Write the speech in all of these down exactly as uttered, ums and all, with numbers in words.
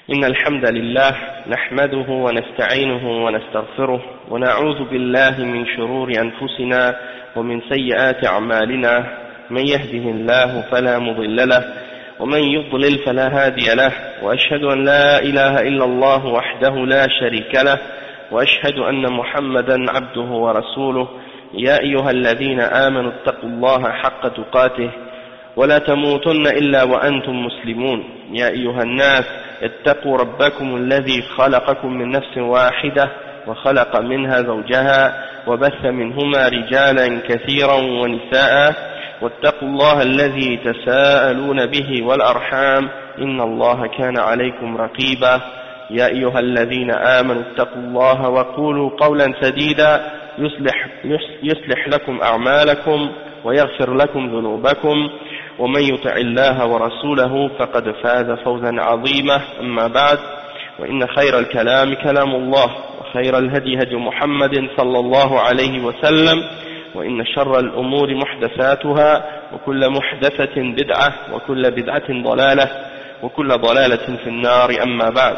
إن الحمد لله نحمده ونستعينه ونستغفره ونعوذ بالله من شرور أنفسنا ومن سيئات أعمالنا من يهده الله فلا مضل له ومن يضلل فلا هادي له وأشهد أن لا إله إلا الله وحده لا شريك له وأشهد أن محمدا عبده ورسوله يا أيها الذين آمنوا اتقوا الله حق تقاته ولا تموتن إلا وأنتم مسلمون يا أيها الناس اتقوا ربكم الذي خلقكم من نفس واحدة وخلق منها زوجها وبث منهما رجالا كثيرا ونساء واتقوا الله الذي تساءلون به والأرحام إن الله كان عليكم رقيبا يا أيها الذين آمنوا اتقوا الله وقولوا قولا سديدا يصلح, يصلح لكم أعمالكم ويغفر لكم ذنوبكم ومن يطع الله ورسوله فقد فاز فوزا عظيما أما بعد وإن خير الكلام كلام الله وخير الهدي هدي محمد صلى الله عليه وسلم وإن شر الأمور محدثاتها وكل محدثة بدعة وكل بدعة ضلالة وكل ضلالة في النار أما بعد.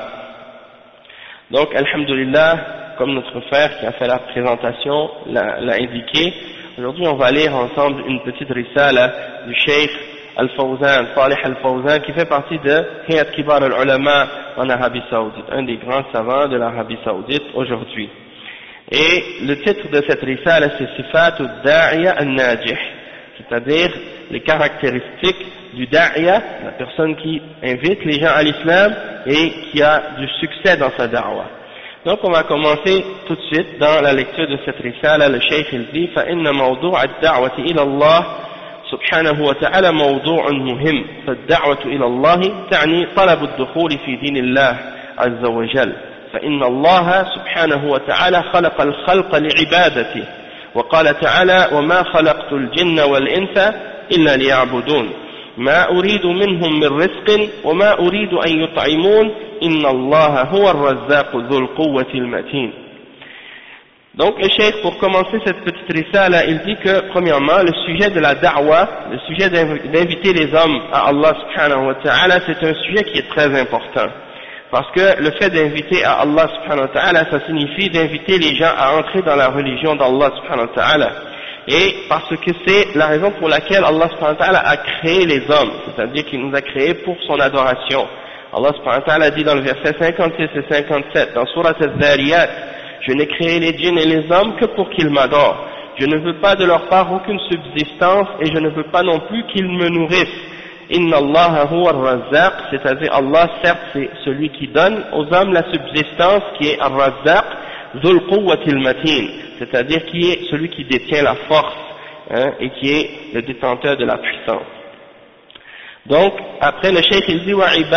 Donc alhamdulillah, comme notre frère qui a fait la présentation l'a indiqué, aujourd'hui on va lire ensemble une petite risala du Cheikh Al-Fawzan, Salih Al-Fawzan, qui fait partie de Hayat Kibar Al-Ulama en Arabie Saoudite, un des grands savants de l'Arabie Saoudite aujourd'hui. Et le titre de cette risala c'est Sifat al-Da'iya al-Najih, c'est-à-dire les caractéristiques du Da'iya, la personne qui invite les gens à l'islam et qui a du succès dans sa da'wa. Donc on va commencer tout de suite dans la lecture de cette risala. Le Cheikh il dit فإن موضوع الدعوة إلى الله سبحانه وتعالى موضوع مهم فالدعوة إلى الله تعني طلب الدخول في دين الله عز وجل فإن الله سبحانه وتعالى خلق الخلق لعبادته وقال تعالى وما خلقت الجن والإنس إلا ليعبدون ما أريد منهم من رزق وما أريد أن يطعمون إن الله هو الرزاق ذو القوة المتين. Donc le cheikh, pour commencer cette petite risala, il dit que premièrement le sujet de la da'wa, le sujet d'inviter les hommes à Allah subhanahu wa ta'ala, c'est un sujet qui est très important. Parce que le fait d'inviter à Allah subhanahu wa ta'ala, ça signifie d'inviter les gens à entrer dans la religion d'Allah subhanahu wa ta'ala. Et parce que c'est la raison pour laquelle Allah subhanahu wa ta'ala a créé les hommes, c'est-à-dire qu'il nous a créés pour son adoration. Allah subhanahu wa ta'ala dit dans le verset cinquante-six et cinquante-sept, dans Surat al-Dhariyat, je n'ai créé les djinns et les hommes que pour qu'ils m'adorent. Je ne veux pas de leur part aucune subsistance et je ne veux pas non plus qu'ils me nourrissent. Inna Allah huwa ar-Razzaq, c'est-à-dire Allah, certes, c'est celui qui donne aux hommes la subsistance qui est ar-Razzaq, Dhul Quwwatil Matin, c'est-à-dire qui est celui qui détient la force, hein, et qui est le détenteur de la puissance. Donc, après le cheikh il dit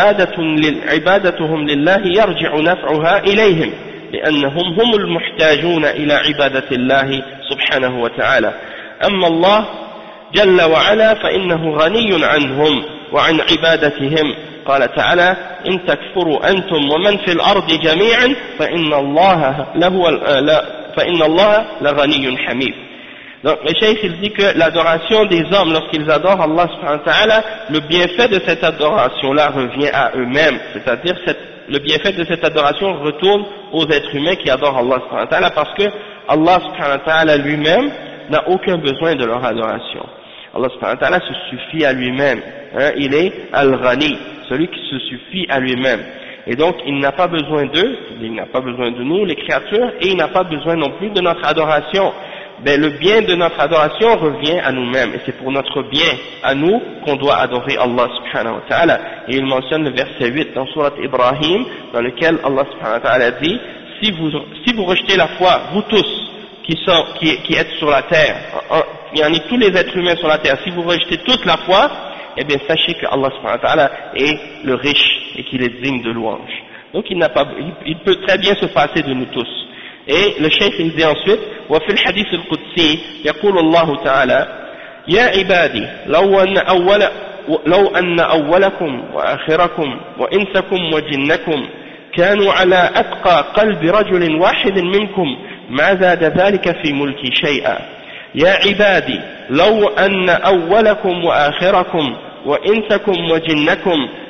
وعبادتهم لله يرجع نفعها إليهم لأنهم هم المحتاجون إلى عبادة الله سبحانه وتعالى أما الله جل وعلا فإنه غني عنهم وعن عبادتهم قال تعالى إن تكفروا أنتم ومن في الأرض جميعا فإن الله لهو فإن الله لغني حميد. Donc le cheikh il dit que l'adoration des hommes lorsqu'ils adorent Allah subhanahu wa ta'ala, le bienfait de cette adoration là revient à eux-mêmes, c'est-à-dire cette, le bienfait de cette adoration retourne aux êtres humains qui adorent Allah subhanahu wa ta'ala, parce que Allah subhanahu wa ta'ala lui-même n'a aucun besoin de leur adoration. Allah subhanahu wa ta'ala se suffit à lui-même, hein, il est Al-Ghani, celui qui se suffit à lui-même. Et donc il n'a pas besoin d'eux, il n'a pas besoin de nous, les créatures, et il n'a pas besoin non plus de notre adoration. Ben, le bien de notre adoration revient à nous-mêmes, et c'est pour notre bien à nous qu'on doit adorer Allah subhanahu wa ta'ala. Et il mentionne le verset huit dans Surat Ibrahim, dans lequel Allah subhanahu wa ta'ala dit, si vous, si vous rejetez la foi, vous tous qui, sont, qui, qui êtes sur la terre, en, il y en a tous les êtres humains sur la terre, si vous rejetez toute la foi, eh bien sachez que Allah subhanahu wa ta'ala est le riche et qu'il est digne de louange. Donc il n'a pas, il, il peut très bien se passer de nous tous. Et le cheikh il dit ensuite وفي الحديث القدسي يقول الله تعالى يا عبادي لو أن أول لو أن أولكم وآخركم وإنسكم وجنكم كانوا على أتقى قلب رجل واحد منكم ما زاد ذلك في ملكي شيئا يا عبادي لو أن أولكم وآخركم وإنسكم وجنكم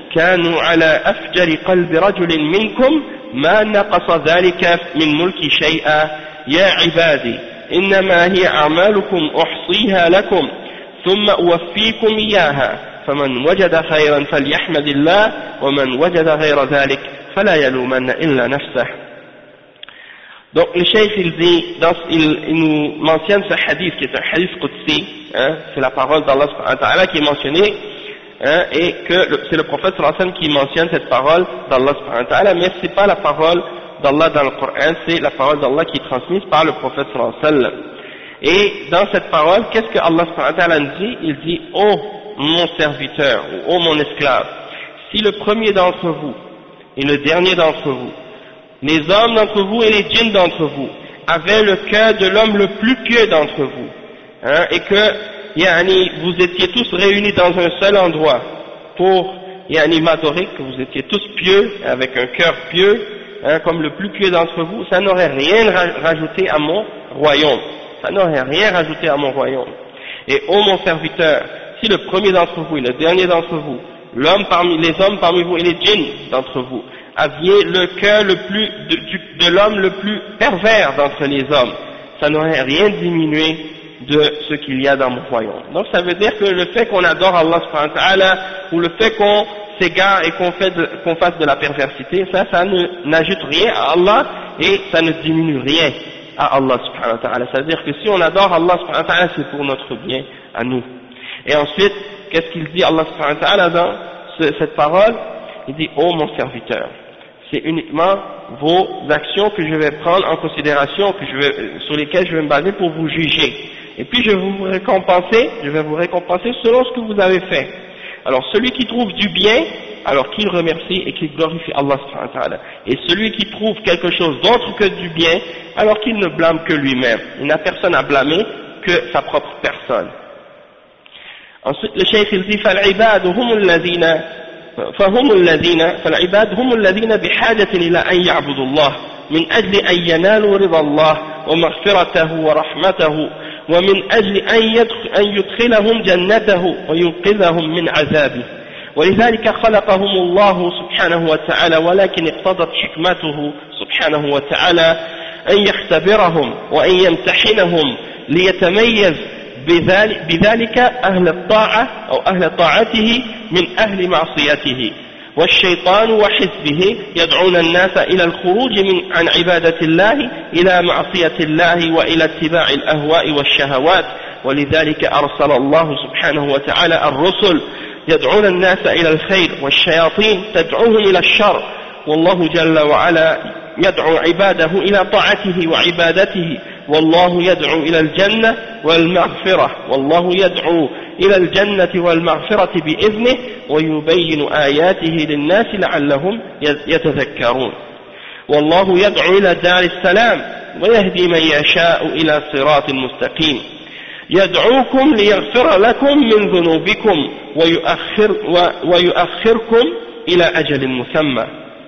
كانوا على أفجر قلب رجل منكم ما نقص ذلك من ملك شيئا يا عبادي إنما هي أعمالكم أحصيها لكم ثم أوفيكم إياها فمن وجد خيرا فليحمد الله ومن وجد غير ذلك فلا يلومن إلا نفسه. Donc le cheikh il dit, dans, il, il nous mentionne ce hadith qui est un hadith qudsi, hein, c'est la parole d'Allah subhanahu wa ta'ala qui est mentionnée, hein, et que c'est le prophète sallallahu alayhi wa sallam qui mentionne cette parole d'Allah subhanahu wa ta'ala, mais c'est pas la parole d'Allah dans le Coran, c'est la parole d'Allah qui est transmise par le prophète sallallahu alayhi wa sallam. Et dans cette parole, qu'est-ce que Allah subhanahu wa ta'ala dit? Il dit, ô mon serviteur, ou ô mon esclave, si le premier d'entre vous et le dernier d'entre vous, les hommes d'entre vous et les djinns d'entre vous avaient le cœur de l'homme le plus pieux d'entre vous, hein, et que yani, vous étiez tous réunis dans un seul endroit pour yani, m'adorer, que vous étiez tous pieux, avec un cœur pieux, hein, comme le plus pieux d'entre vous, ça n'aurait rien rajouté à mon royaume. Ça n'aurait rien rajouté à mon royaume. Et ô mon serviteur, si le premier d'entre vous et le dernier d'entre vous, l'homme parmi les hommes parmi vous et les djinns d'entre vous, aviez le cœur le plus de, de, de l'homme le plus pervers d'entre les hommes, ça n'aurait rien diminué de ce qu'il y a dans mon royaume. Donc ça veut dire que le fait qu'on adore Allah subhanahu wa ta'ala, ou le fait qu'on s'égare et qu'on fait de, qu'on fasse de la perversité, ça, ça ne, n'ajoute rien à Allah et ça ne diminue rien à Allah subhanahu wa ta'ala. C'est-à-dire que si on adore Allah subhanahu wa ta'ala, c'est pour notre bien à nous. Et ensuite, qu'est-ce qu'il dit Allah subhanahu wa ta'ala dans ce, cette parole? Il dit, ô mon serviteur, c'est uniquement vos actions que je vais prendre en considération, que je vais, sur lesquelles je vais me baser pour vous juger. Et puis je vais vous récompenser, je vais vous récompenser selon ce que vous avez fait. Alors celui qui trouve du bien, alors qu'il remercie et qu'il glorifie Allah subhanahu wa ta'ala. Et celui qui trouve quelque chose d'autre que du bien, alors qu'il ne blâme que lui-même. Il n'a personne à blâmer que sa propre personne. Ensuite le cheikh il dit, فَالْعِبَادُ هُمُ الَّذِينَ فهم الذين فالعباد هم الذين بحاجة إلى أن يعبدوا الله من أجل أن ينالوا رضا الله ومغفرته ورحمته ومن أجل أن يدخلهم جنته وينقذهم من عذابه ولذلك خلقهم الله سبحانه وتعالى ولكن اقتضت حكمته سبحانه وتعالى أن يختبرهم وأن يمتحنهم ليتميز بذلك أهل الطاعة أو أهل طاعته من أهل معصيته والشيطان وحزبه يدعون الناس إلى الخروج من عن عبادة الله إلى معصية الله وإلى اتباع الأهواء والشهوات ولذلك أرسل الله سبحانه وتعالى الرسل يدعون الناس إلى الخير والشياطين تدعوهم إلى الشر والله جل وعلا يدعو عباده إلى طاعته وعبادته والله يدعو إلى الجنة والمغفرة والله يدعو إلى الجنة والمغفرة بإذنه ويبين آياته للناس لعلهم يتذكرون والله يدعو إلى دار السلام ويهدي من يشاء إلى صراط مستقيم يدعوكم ليغفر لكم من ذنوبكم ويؤخر ويؤخركم إلى أجل مسمى.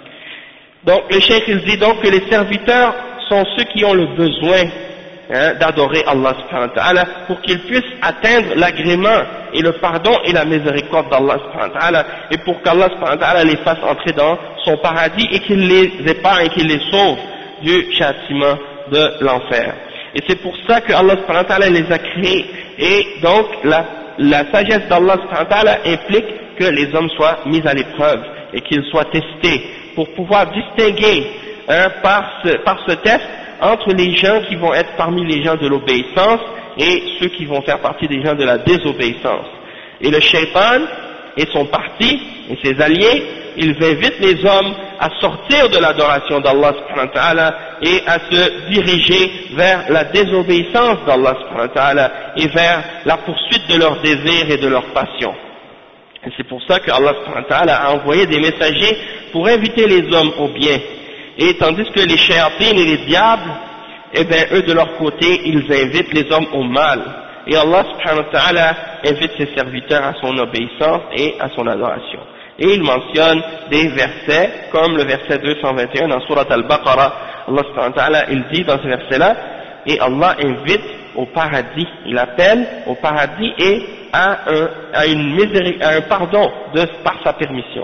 Donc le cheikh il dit donc que les serviteurs sont ceux qui ont le besoin hein, d'adorer Allah subhanahu wa ta'ala pour qu'ils puissent atteindre l'agrément et le pardon et la miséricorde d'Allah subhanahu wa ta'ala et pour qu'Allah subhanahu wa ta'ala les fasse entrer dans son paradis et qu'il les épargne et qu'il les sauve du châtiment de l'enfer. Et c'est pour ça que Allah subhanahu wa ta'ala les a créés et donc la, la sagesse d'Allah subhanahu wa ta'ala implique que les hommes soient mis à l'épreuve et qu'ils soient testés pour pouvoir distinguer hein, par, ce, par ce test entre les gens qui vont être parmi les gens de l'obéissance et ceux qui vont faire partie des gens de la désobéissance. Et le shaitan et son parti et ses alliés, ils invitent les hommes à sortir de l'adoration d'Allah subhanahu wa ta'ala et à se diriger vers la désobéissance d'Allah subhanahu wa ta'ala et vers la poursuite de leurs désirs et de leurs passions. Et c'est pour ça que Allah subhanahu wa ta'ala a envoyé des messagers pour inviter les hommes au bien. Et tandis que les shayatines et les diables, eh bien eux de leur côté, ils invitent les hommes au mal. Et Allah subhanahu wa ta'ala invite ses serviteurs à son obéissance et à son adoration. Et il mentionne des versets, comme le verset deux cent vingt et un dans Surat Al-Baqarah. Allah subhanahu wa ta'ala, il dit dans ce verset-là, et Allah invite au paradis, il appelle au paradis et à un, à une miséricorde, à un pardon de, par sa permission.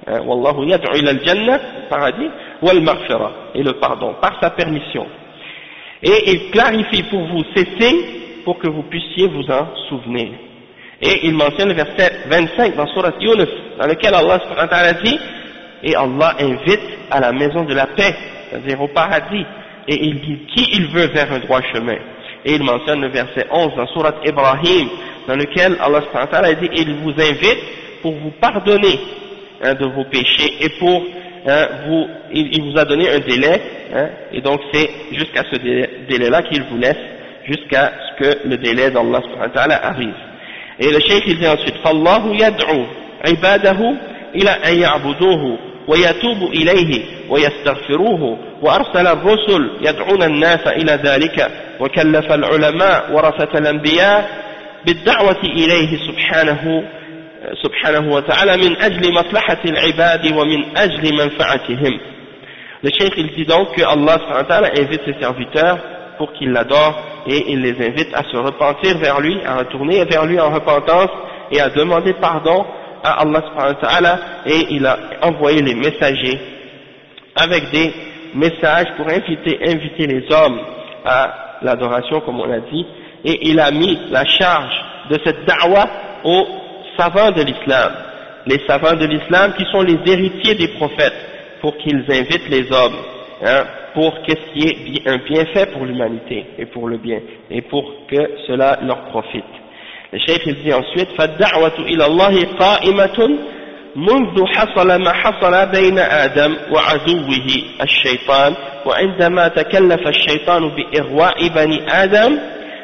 Wallahu yad'u ila al-jannah, paradis, wal maghfira, et le pardon, par sa permission. Et il clarifie pour vous ces signes pour que vous puissiez vous en souvenir. Et il mentionne le verset vingt-cinq dans Surat Yunus, dans lequel Allah subhanahu wa ta'ala dit, et Allah invite à la maison de la paix, c'est-à-dire au paradis, et il dit qui il veut vers un droit chemin. Et il mentionne le verset onze dans Surat Ibrahim, dans lequel Allah subhanahu wa ta'ala dit, il vous invite pour vous pardonner hein, de vos péchés et pour hein, vous, il, il vous a donné un délai, hein, et donc c'est jusqu'à ce délai-là qu'il vous laisse, jusqu'à ce que le délai d'Allah subhanahu wa ta'ala arrive. Et le cheikh il dit ensuite, فَاللَّهُ يَدْعُو عِبَادَهُ إِلَى أَن يَعْبُدُوهُ ويتوب إليه ويستغفروه وأرسل الرسل يدعون الناس إلى ذلك وكلف العلماء ورثة الأنبياء بالدعوة إليه سبحانه سبحانه وتعالى من أجل مصلحة العباد ومن أجل منفعتهم. Le cheikh il dit donc que Allah subhanahu wa ta'ala invite ses serviteurs pour qu'ils l'adorent et il les invite à se repentir vers lui, à retourner vers lui en repentance et à demander pardon à Allah subhanahu wa ta'ala, et il a envoyé les messagers avec des messages pour inviter, inviter les hommes à l'adoration comme on l'a dit, et il a mis la charge de cette da'wa aux savants de l'islam, les savants de l'islam qui sont les héritiers des prophètes, pour qu'ils invitent les hommes, hein, pour qu'est-ce qui est un bienfait pour l'humanité et pour le bien, et pour que cela leur profite. Le cheikh il dit ensuite فالدعوة إلى الله قائمة منذ حصل ما حصل بين آدم وعدوه الشيطان وعندما تكلف الشيطان بإغواء بني آدم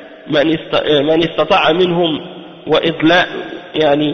من استطاع منهم وإضلاء يعني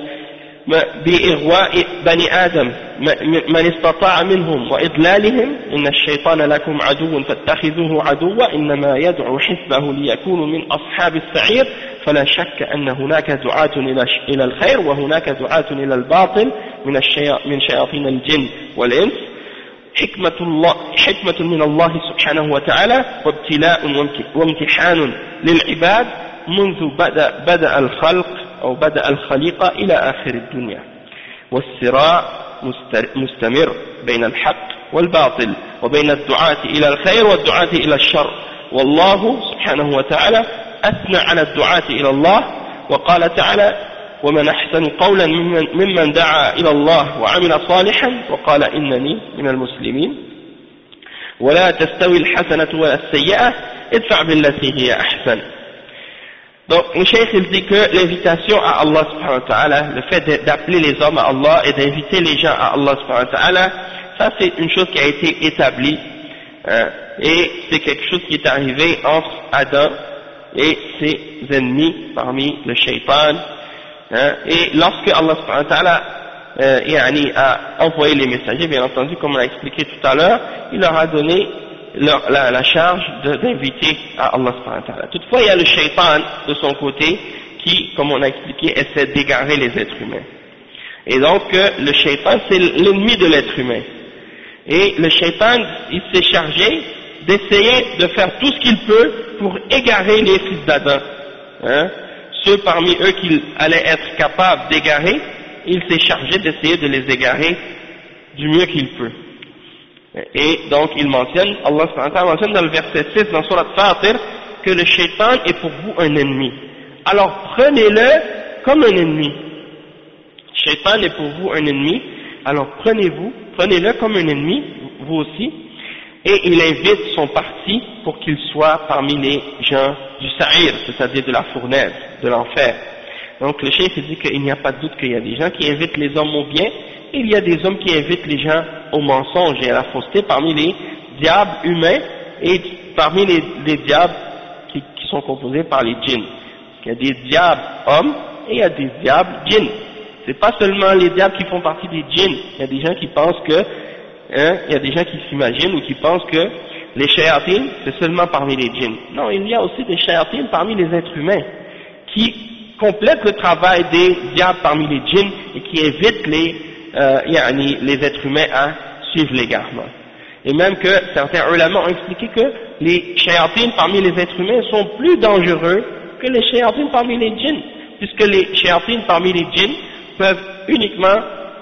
بإغواء بني آدم من استطاع منهم وإضلالهم إن الشيطان لكم عدو فاتخذوه عدوا إنما يدعو حزبه ليكونوا من أصحاب السعير فلا شك أن هناك دعاة إلى الخير وهناك دعاة إلى الباطل من من شياطين الجن والإنس حكمة الله حكمة من الله سبحانه وتعالى وابتلاء وامتحان للعباد منذ بدأ بدأ الخلق أو بدأ الخليقة إلى آخر الدنيا والصراع مستمر بين الحق والباطل وبين الدعاة إلى الخير والدعاة إلى الشر والله سبحانه وتعالى أثنى على الدعاة إلى الله وقال تعالى ومن أحسن قولا ممن, ممن دعا إلى الله وعمل صالحا وقال إنني من المسلمين ولا تستوي الحسنة ولا السيئة ادفع بالتي هي أحسن. Donc, le cheikh il dit que l'invitation à Allah subhanahu wa ta'ala, le fait d'appeler les hommes à Allah et d'inviter les gens à Allah subhanahu wa ta'ala, ça c'est une chose qui a été établie, hein, et c'est quelque chose qui est arrivé entre Adam et ses ennemis parmi le shaitan, hein, et lorsque Allah subhanahu wa ta'ala euh, yani, a envoyé les messagers, bien entendu, comme on a expliqué tout à l'heure, il leur a donné Leur, la, la charge d'inviter à Allah subhanahu wa ta'ala. Toutefois, il y a le shaitan de son côté qui, comme on a expliqué, essaie d'égarer les êtres humains. Et donc, le shaitan, c'est l'ennemi de l'être humain. Et le shaitan, il s'est chargé d'essayer de faire tout ce qu'il peut pour égarer les fils d'Adam. Hein? Ceux parmi eux qu'il allait être capable d'égarer, il s'est chargé d'essayer de les égarer du mieux qu'il peut. Et donc il mentionne, Allah subhanahu wa ta'ala mentionne dans le verset six dans Surat Fatir que le shaitan est pour vous un ennemi. Alors prenez-le comme un ennemi. Le shaitan est pour vous un ennemi, alors prenez-vous, prenez-le comme un ennemi, vous aussi, et il invite son parti pour qu'il soit parmi les gens du sa'ir, c'est-à-dire de la fournaise, de l'enfer. Donc le cheikh dit qu'il n'y a pas de doute qu'il y a des gens qui invitent les hommes au bien, et il y a des hommes qui invitent les gens au mensonge et à la fausseté parmi les diables humains et parmi les, les diables qui, qui sont composés par les djinns. Il y a des diables hommes et il y a des diables djinns. C'est pas seulement les diables qui font partie des djinns. Il y a des gens qui pensent que, hein, il y a des gens qui s'imaginent ou qui pensent que les shayatines, c'est seulement parmi les djinns. Non, il y a aussi des shayatines parmi les êtres humains qui complètent le travail des diables parmi les djinns et qui évitent les Euh, yani, les êtres humains à suivre l'égarement. Et même que certains ulama ont expliqué que les shayatines parmi les êtres humains sont plus dangereux que les shayatines parmi les djinns, puisque les shayatines parmi les djinns peuvent uniquement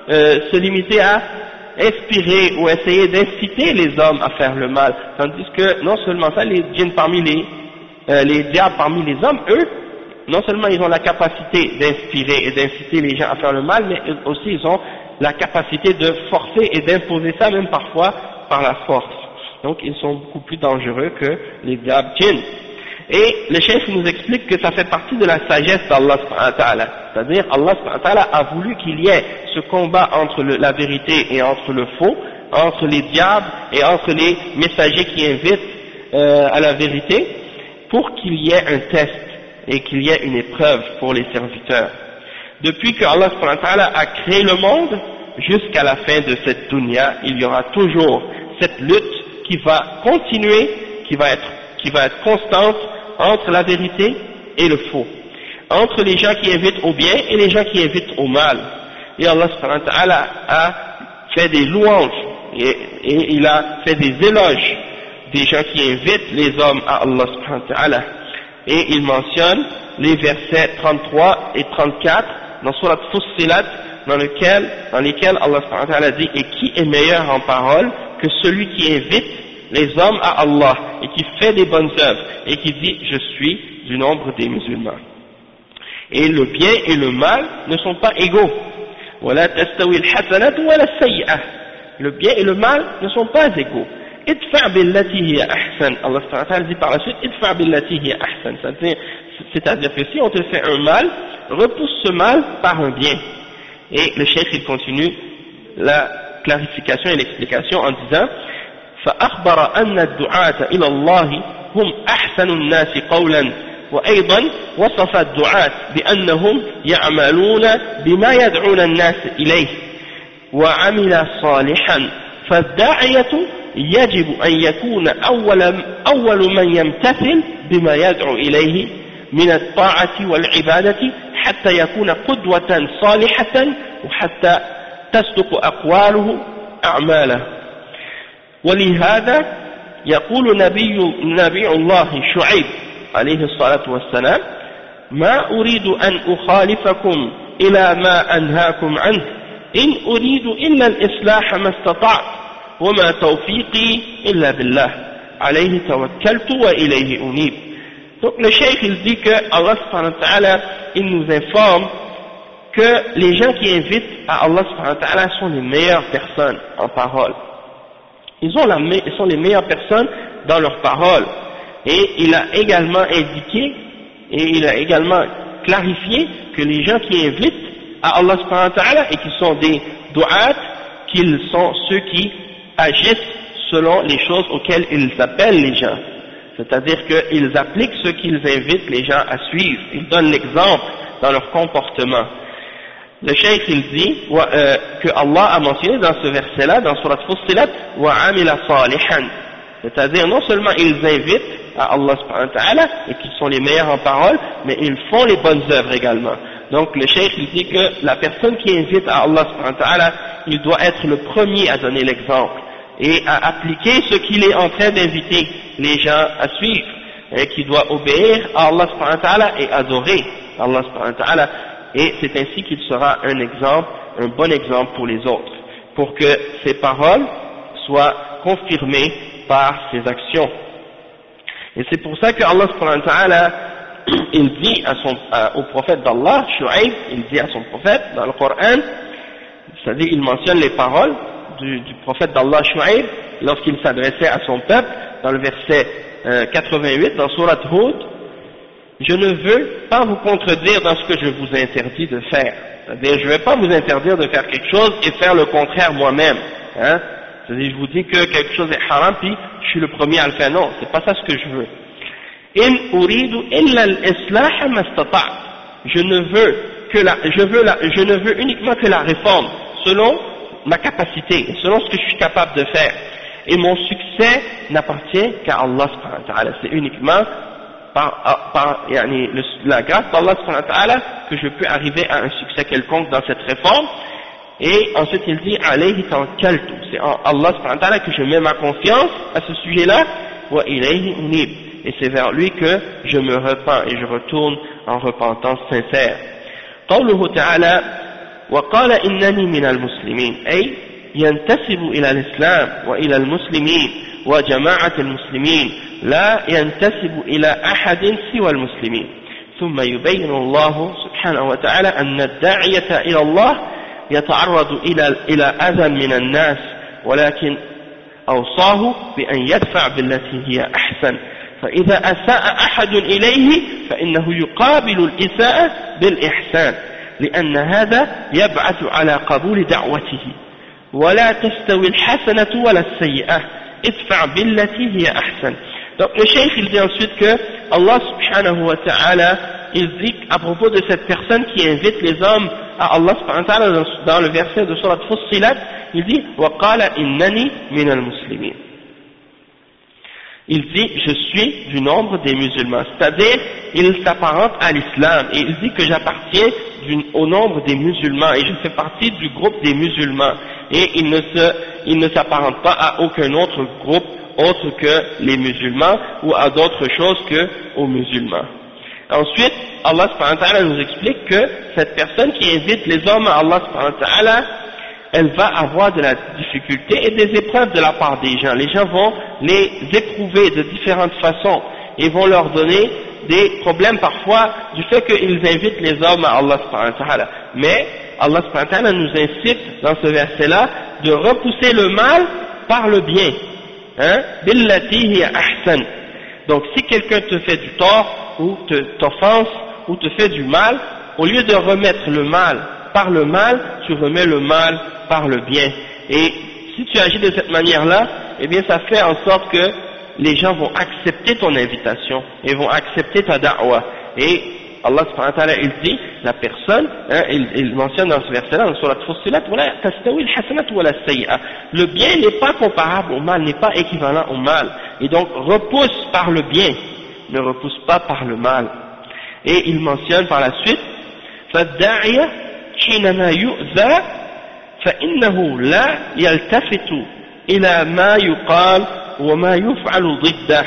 euh, se limiter à inspirer ou essayer d'inciter les hommes à faire le mal, tandis que non seulement ça, les djinns parmi les, euh, les diables parmi les hommes, eux, non seulement ils ont la capacité d'inspirer et d'inciter les gens à faire le mal, mais aussi ils ont la capacité de forcer et d'imposer ça même parfois par la force. Donc ils sont beaucoup plus dangereux que les diables djinns. Et le chef nous explique que ça fait partie de la sagesse d'Allah subhanahu wa ta'ala. C'est-à-dire Allah subhanahu wa ta'ala a voulu qu'il y ait ce combat entre le, la vérité et entre le faux, entre les diables et entre les messagers qui invitent euh, à la vérité, pour qu'il y ait un test et qu'il y ait une épreuve pour les serviteurs. Depuis que Allah subhanahu wa ta'ala a créé le monde, jusqu'à la fin de cette dunya, il y aura toujours cette lutte qui va continuer, qui va être, qui va être constante entre la vérité et le faux, entre les gens qui invitent au bien et les gens qui invitent au mal. Et Allah subhanahu wa ta'ala a fait des louanges et, et il a fait des éloges des gens qui invitent les hommes à Allah subhanahu wa ta'ala. Et il mentionne les versets trente-trois et trente-quatre dans Surat Fussilat, dans, lequel, dans lesquels Allah subhanahu wa ta'ala dit « Et qui est meilleur en parole que celui qui invite les hommes à Allah et qui fait des bonnes œuvres et qui dit « Je suis du nombre des musulmans ». Et le bien et le mal ne sont pas égaux. وَلَا تَسْتَوِي الْحَسَنَةُ وَلَا السَّيِّئَةُ. Le bien et le mal ne sont pas égaux. idfa' billati hiya ahsan. Allah subhanahu wa ta'ala dit par la suite idfa' billati hiya ahsan. C'est-à-dire que si on te fait un mal, repousse ce mal par un bien. Et le cheikh il continue la clarification et l'explication en disant فأخبر أن الدعاة إلى الله هم أحسن الناس قولا وأيضا وصف الدعاة بأنهم يعملون بما يدعون الناس إليه وعمل صالحا فالداعية يجب أن يكون أول, أول من يمتثل بما يدعو إليه من الطاعة والعبادة حتى يكون قدوة صالحة وحتى تصدق أقواله أعماله. ولهذا يقول نبي, نبي الله شعيب عليه الصلاة والسلام ما أريد أن أخالفكم إلى ما أنهاكم عنه إن أريد إلا الإصلاح ما استطعت وما توفيقي إلا بالله عليه توكلت وإليه أنيب. Donc le cheikh il dit que Allah subhanahu wa ta'ala il nous informe que les gens qui invitent à Allah subhanahu wa ta'ala sont les meilleures personnes en parole. Ils, ont la, ils sont les meilleures personnes dans leurs paroles. Et il a également indiqué, et il a également clarifié que les gens qui invitent à Allah subhanahu wa ta'ala et qui sont des du'at, qu'ils sont ceux qui agissent selon les choses auxquelles ils appellent les gens. C'est-à-dire qu'ils appliquent ce qu'ils invitent les gens à suivre. Ils donnent l'exemple dans leur comportement. Le cheikh il dit euh, que Allah a mentionné dans ce verset-là, dans Surat Fussilat, wa amila salihan. C'est-à-dire non seulement ils invitent à Allah subhanahu wa ta'ala et qu'ils sont les meilleurs en parole, mais ils font les bonnes œuvres également. Donc le cheikh il dit que la personne qui invite à Allah subhanahu wa ta'ala, il doit être le premier à donner l'exemple et à appliquer ce qu'il est en train d'inviter les gens à suivre, et qui doit obéir à Allah subhanahu wa ta'ala et adorer Allah subhanahu wa ta'ala. Et c'est ainsi qu'il sera un exemple, un bon exemple pour les autres, pour que ses paroles soient confirmées par ses actions. Et c'est pour ça que Allah subhanahu wa ta'ala, il dit à son, à, au prophète d'Allah, Shu'aib, il dit à son prophète dans le Coran, c'est-à-dire il mentionne les paroles du, du prophète d'Allah Shu'aib lorsqu'il s'adressait à son peuple dans le verset euh, quatre-vingt-huit dans Surat Hud. Je ne veux pas vous contredire dans ce que je vous interdis de faire. C'est-à-dire, je ne vais pas vous interdire de faire quelque chose et faire le contraire moi-même. Hein? C'est-à-dire, je vous dis que quelque chose est haram, puis je suis le premier à le faire. Non, c'est pas ça ce que je veux. In uridu illa al-islah mastata'. Je ne veux que la, je veux la, je ne veux uniquement que la réforme, selon ma capacité, selon ce que je suis capable de faire. Et mon succès n'appartient qu'à Allah subhanahu wa ta'ala. C'est uniquement par, par yani, le, la grâce d'Allah subhanahu wa ta'ala que je peux arriver à un succès quelconque dans cette réforme. Et ensuite il dit alayhi tawakkaltu, c'est en Allah subhanahu wa ta'ala que je mets ma confiance à ce sujet-là, wa ilayhi unib, et c'est vers lui que je me repens et je retourne en repentance sincère. قوله تعالى وقال إنني من المسلمين أي ينتسب إلى الإسلام وإلى المسلمين وجماعة المسلمين لا ينتسب إلى أحد سوى المسلمين. ثم يبين الله سبحانه وتعالى أن الداعية إلى الله يتعرض إلى إلى أذى من الناس، ولكن أوصاه بأن يدفع بالتي هي أحسن، فإذا أساء أحد إليه فإنه يقابل الإساءة بالإحسان، لأن هذا يبعث على قبول دعوته. ولا تستوي الحسنة ولا السيئة ادفع بالتي هي أحسن. Donc le cheikh il dit ensuite que Allah subhanahu wa ta'ala il dit à propos de cette personne qui invite les hommes à Allah subhanahu wa ta'ala dans, dans le verset de Surat Fussilat, il dit وَقَالَ إِنَّنِي مِنَ الْمُسْلِمِينَ. Il dit je suis du nombre des musulmans, c'est-à-dire il s'apparente à l'islam et il dit que j'appartiens au nombre des musulmans et je fais partie du groupe des musulmans, et il ne se, il ne s'apparente pas à aucun autre groupe autre que les musulmans ou à d'autres choses que aux musulmans. Ensuite, Allah subhanahu wa ta'ala nous explique que cette personne qui invite les hommes à Allah subhanahu wa ta'ala, elle va avoir de la difficulté et des épreuves de la part des gens. Les gens vont les éprouver de différentes façons et vont leur donner des problèmes parfois du fait qu'ils invitent les hommes à Allah subhanahu wa ta'ala. Mais Allah subhanahu wa ta'ala nous incite dans ce verset-là de repousser le mal par le bien. Hein? Billati hiya ahsan. Donc si quelqu'un te fait du tort ou te, t'offense ou te fait du mal, au lieu de remettre le mal par le mal, tu remets le mal par le bien. Et si tu agis de cette manière-là, eh bien ça fait en sorte que les gens vont accepter ton invitation et vont accepter ta da'wah. Et Allah subhanahu wa ta'ala il dit, la personne, hein, il, il mentionne dans ce verset-là, dans Surat Fussilat, wala tastawi al-hasanatu wala as-sayyi'a. Le bien n'est pas comparable au mal, n'est pas équivalent au mal. Et donc repousse par le bien, ne repousse pas par le mal. Et il mentionne par la suite, فَالدَّاعِيَ حِينَمَا يُؤْذَى فَإِنَّهُ لَا يَلْتَفِتُ إِلَى مَا يُقَالُ وَمَا يُفْعَلُ ضِدَّهُ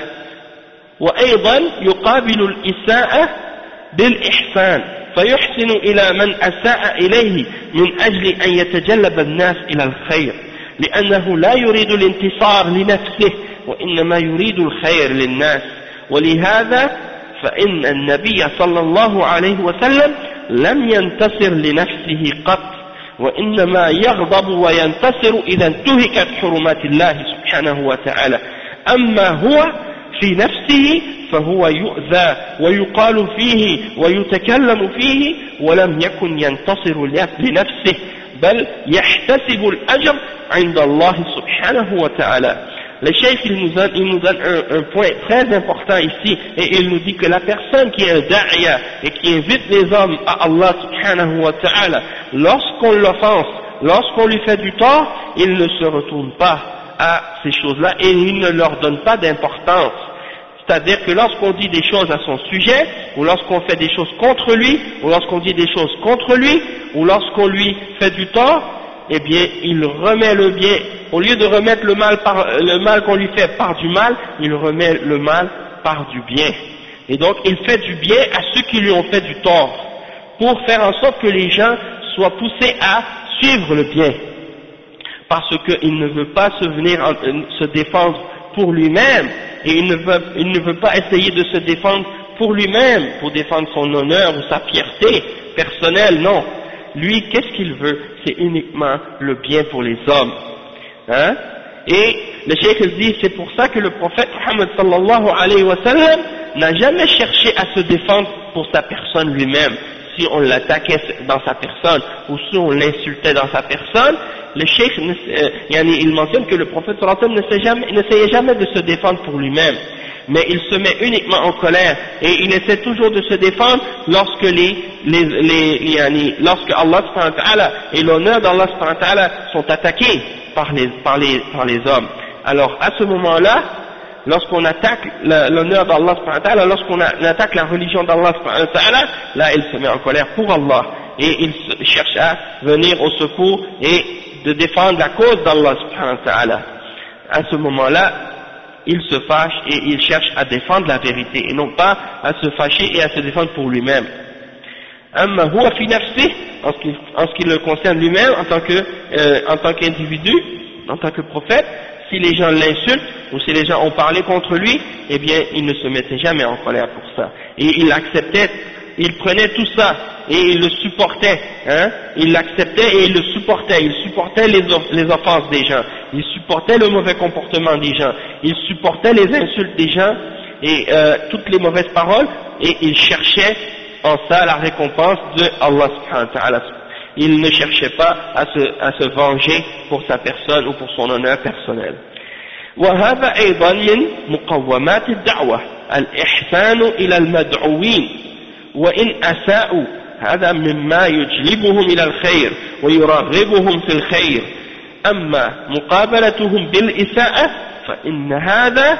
وأيضا يقابل الإساءة بالإحسان فيحسن إلى من أساء إليه من أجل أن يتجلب الناس إلى الخير، لأنه لا يريد الانتصار لنفسه وإنما يريد الخير للناس. ولهذا فإن النبي صلى الله عليه وسلم لم ينتصر لنفسه قط، وإنما يغضب وينتصر إذا انتهكت حرمات الله سبحانه وتعالى. أما هو في نفسه فهو يؤذى ويقال فيه ويتكلم فيه ولم يكن ينتصر لنفسه بل يحتسب الأجر عند الله سبحانه وتعالى. Le cheikh il nous donne, il nous donne un, un point très important ici, et il nous dit que la personne qui est un da'iya et qui invite les hommes à Allah subhanahu wa ta'ala, lorsqu'on l'offense, lorsqu'on lui fait du tort, il ne se retourne pas à ces choses-là et il ne leur donne pas d'importance. C'est-à-dire que lorsqu'on dit des choses à son sujet, ou lorsqu'on fait des choses contre lui, ou lorsqu'on dit des choses contre lui, ou lorsqu'on lui fait du tort, eh bien, il remet le bien, au lieu de remettre le mal par, le mal qu'on lui fait par du mal, il remet le mal par du bien. Et donc, il fait du bien à ceux qui lui ont fait du tort, pour faire en sorte que les gens soient poussés à suivre le bien. Parce qu'il ne veut pas se venir, se défendre pour lui-même, et il ne veut, il ne veut pas essayer de se défendre pour lui-même, pour défendre son honneur ou sa fierté personnelle, non. Lui, qu'est-ce qu'il veut? C'est uniquement le bien pour les hommes. Hein? Et le cheikh dit, c'est pour ça que le prophète Muhammad sallallahu alayhi wa sallam n'a jamais cherché à se défendre pour sa personne lui-même. Si on l'attaquait dans sa personne, ou si on l'insultait dans sa personne, le cheikh, euh, il mentionne que le prophète sallallahu alayhi wa sallam n'essayait jamais de se défendre pour lui-même, mais il se met uniquement en colère, et il essaie toujours de se défendre lorsque les, les, les, yani, lorsque Allah subhanahu wa ta'ala et l'honneur d'Allah subhanahu wa ta'ala sont attaqués par les, par les, par les hommes. Alors à ce moment-là, lorsqu'on attaque l'honneur d'Allah subhanahu wa ta'ala, lorsqu'on attaque la religion d'Allah subhanahu wa ta'ala, là il se met en colère pour Allah, et il cherche à venir au secours et de défendre la cause d'Allah subhanahu wa ta'ala. À ce moment-là, il se fâche et il cherche à défendre la vérité, et non pas à se fâcher et à se défendre pour lui-même. أما هو في نفسه, en ce qui, en ce qui le concerne lui-même, en tant que, euh, en tant qu'individu, en tant que prophète, si les gens l'insultent, ou si les gens ont parlé contre lui, eh bien, il ne se mettait jamais en colère pour ça. Et il acceptait, il prenait tout ça, et il le supportait, hein, il l'acceptait et il le supportait, il supportait les, les offenses des gens, il supportait le mauvais comportement des gens, il supportait les insultes des gens, et euh, toutes les mauvaises paroles, et il cherchait en ça la récompense de Allah subhanahu wa ta'ala. Il ne cherchait pas à se, à se venger pour sa personne ou pour son honneur personnel. وهذا أيضا من مقومات الدعوة الإحسان إلى المدعوين وإن أساءوا هذا مما يجلبهم إلى الخير ويرغبهم في الخير أما مقابلتهم بالإساءة فإن هذا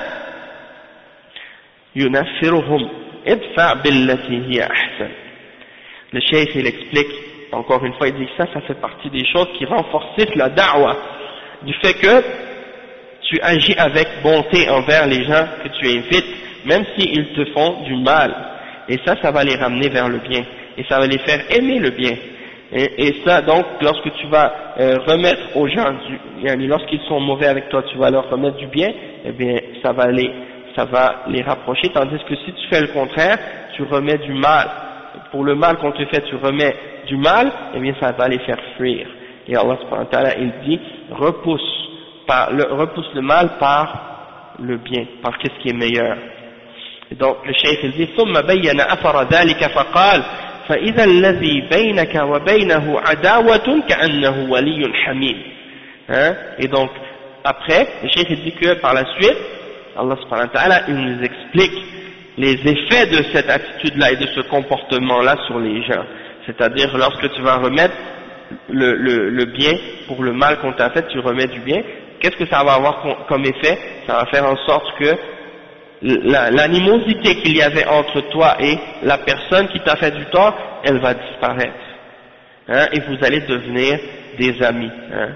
ينفرهم ادفع بالتي هي أحسن. Le cheikh il explique encore une fois, il dit que ça, ça fait partie des choses qui renforcent la da'wa, du fait que tu agis avec bonté envers les gens que tu invites, même s'ils te font du mal, et ça, ça va les ramener vers le bien, et ça va les faire aimer le bien, et, et ça, donc, lorsque tu vas euh, remettre aux gens, du, lorsqu'ils sont mauvais avec toi, tu vas leur remettre du bien, eh bien, ça va les, ça va les rapprocher, tandis que si tu fais le contraire, tu remets du mal, pour le mal qu'on te fait, tu remets du mal, eh bien ça va les faire fuir. Et Allah subhanahu wa ta'ala, il dit, repousse, par, le, repousse le mal par le bien, par ce qui est meilleur. Et donc le cheikh il dit, ثم بين أثر ذلك فقال فإذا الذي بينك وبينه عداوة كأنه ولي حميم. Hein? Et donc après, le cheikh il dit que par la suite, Allah subhanahu wa ta'ala, il nous explique les effets de cette attitude-là et de ce comportement-là sur les gens. C'est-à-dire, lorsque tu vas remettre le, le, le bien pour le mal qu'on t'a fait, tu remets du bien, qu'est-ce que ça va avoir comme effet? Ça va faire en sorte que l'animosité qu'il y avait entre toi et la personne qui t'a fait du tort, elle va disparaître. Hein, et vous allez devenir des amis. Hein.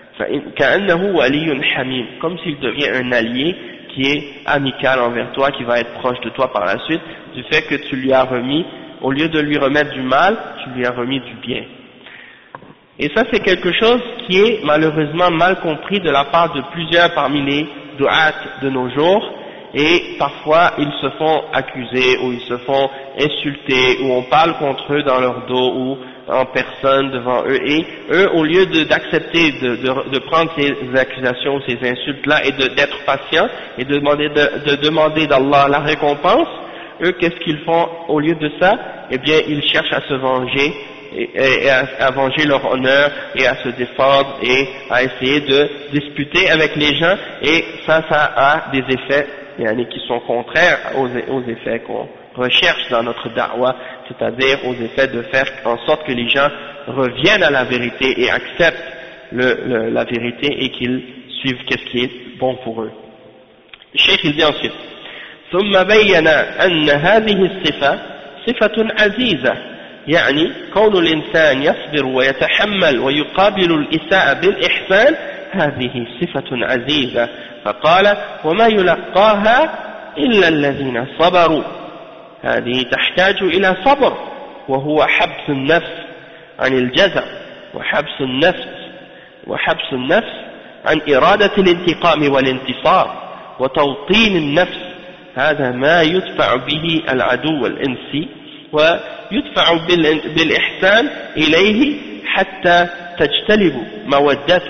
Comme s'il devient un allié qui est amical envers toi, qui va être proche de toi par la suite, du fait que tu lui as remis, au lieu de lui remettre du mal, tu lui as remis du bien. Et ça c'est quelque chose qui est malheureusement mal compris de la part de plusieurs parmi les du'at de nos jours, et parfois ils se font accuser, ou ils se font insulter, ou on parle contre eux dans leur dos, ou en personne devant eux, et eux, au lieu d'accepter de, de, de, de prendre ces accusations, ces insultes-là, et d'être patients, et de demander de, de demander d'Allah la récompense, eux, qu'est-ce qu'ils font au lieu de ça? Eh bien, ils cherchent à se venger, et, et à, à venger leur honneur, et à se défendre, et à essayer de disputer avec les gens, et ça, ça a des effets qui sont contraires aux, aux effets qu'on recherche dans notre da'wah, c'est-à-dire aux effets de faire en sorte que les gens reviennent à la vérité et acceptent le, le, la vérité et qu'ils suivent qu'est-ce qui est bon pour eux. Le cheikh il dit ensuite ثم بين أن هذه الصفة صفة عزيزة يعني كون الإنسان يصبر ويتحمل ويقابل الإساءة بالإحسان هذه صفة عزيزة فقال وما يلقاها إلا الذين صبروا هذه تحتاج إلى صبر وهو حبس النفس عن الجزع وحبس النفس وحبس النفس عن إرادة الانتقام والانتصار وتوطين النفس هذا ما يدفع به العدو الإنسي ويدفع بالإحسان إليه حتى تجتلب مودته